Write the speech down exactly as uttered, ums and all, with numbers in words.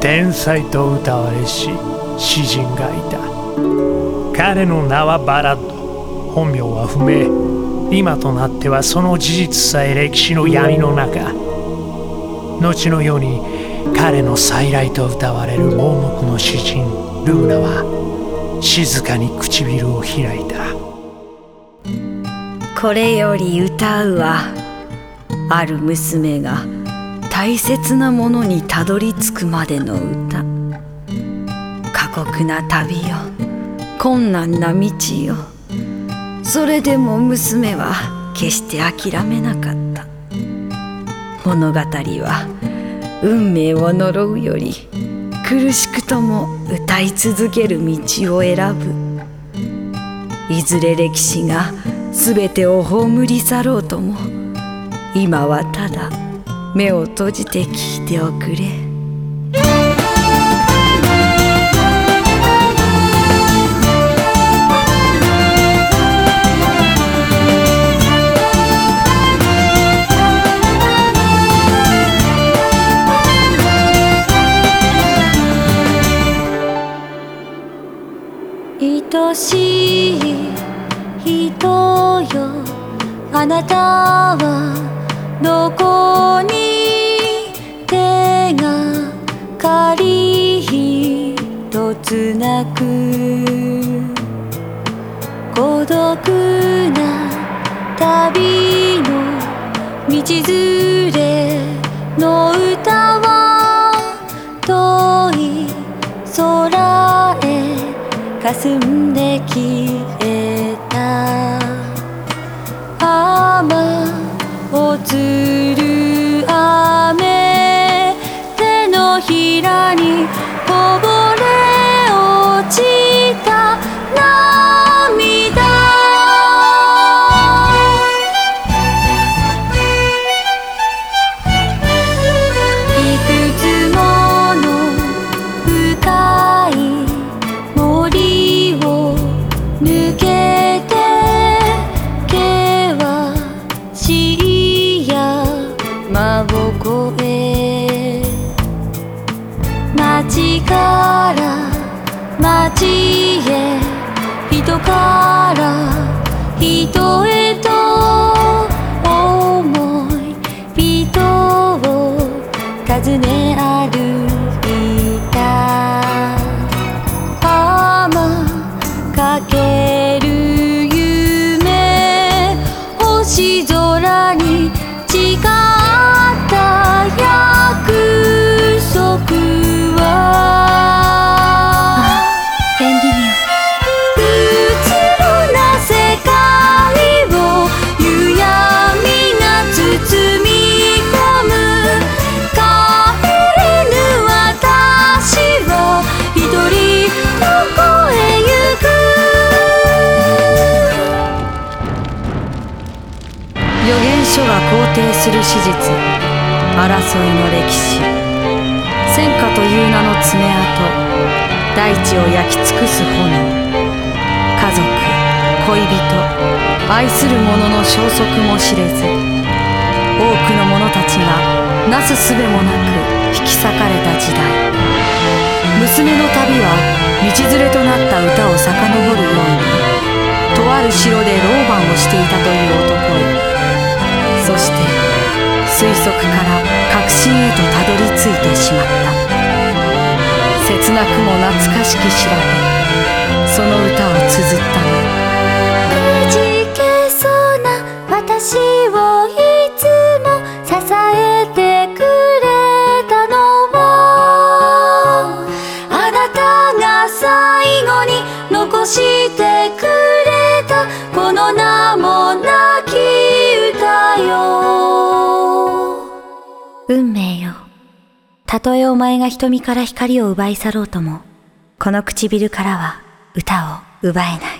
天才と歌われし詩人がいた。彼の名はバラッド、本名は不明。今となってはその事実さえ歴史の闇の中。後のように彼の再来と歌われる盲目の詩人ルーナは静かに唇を開いた。 これより歌うは、ある娘が大切なものにたどり着くまでの歌。過酷な旅よ、困難な道よ。それでも娘は決して諦めなかった。物語は運命を呪うより苦しくとも歌い続ける道を選ぶ。いずれ歴史がすべてを葬り去ろうとも、今はただ目を閉じて聞いておくれ。 愛しい人よ、あなたはどこに手がかり一つなく、孤独な旅の道連れの歌は遠い空へ霞んで消えた。雨をつる雨、手のひらにこぼれ落ちた涙。いくつもの深い森を抜けて、険しい山を越え、街から街へ、人から人へと思い人を訪ね歩いた。かける夢、星空に誓った約束は、 エンディミオ。 うつろな世界を夕闇が包み込む。帰れぬ私は一人どこへ行く。 預言書が肯定する史実、争いの歴史、戦火という名の爪痕、大地を焼き尽くす炎。家族、恋人、愛する者の消息も知れず、多くの者たちがなすすべもなく引き裂かれた時代。娘の旅は道連れとなった歌を遡るように、とある城で老番をしていたという男へ、そして推測から確信へとたどり着いてしまった。切なくも懐かしき調べ、その歌を綴ったの。 くじけそうな私をいつも支えてくれたのは、あなたが最後に残してくれたこの名もなき歌よ。 運命よ、たとえお前が瞳から光を奪い去ろうとも、この唇からは歌を奪えない。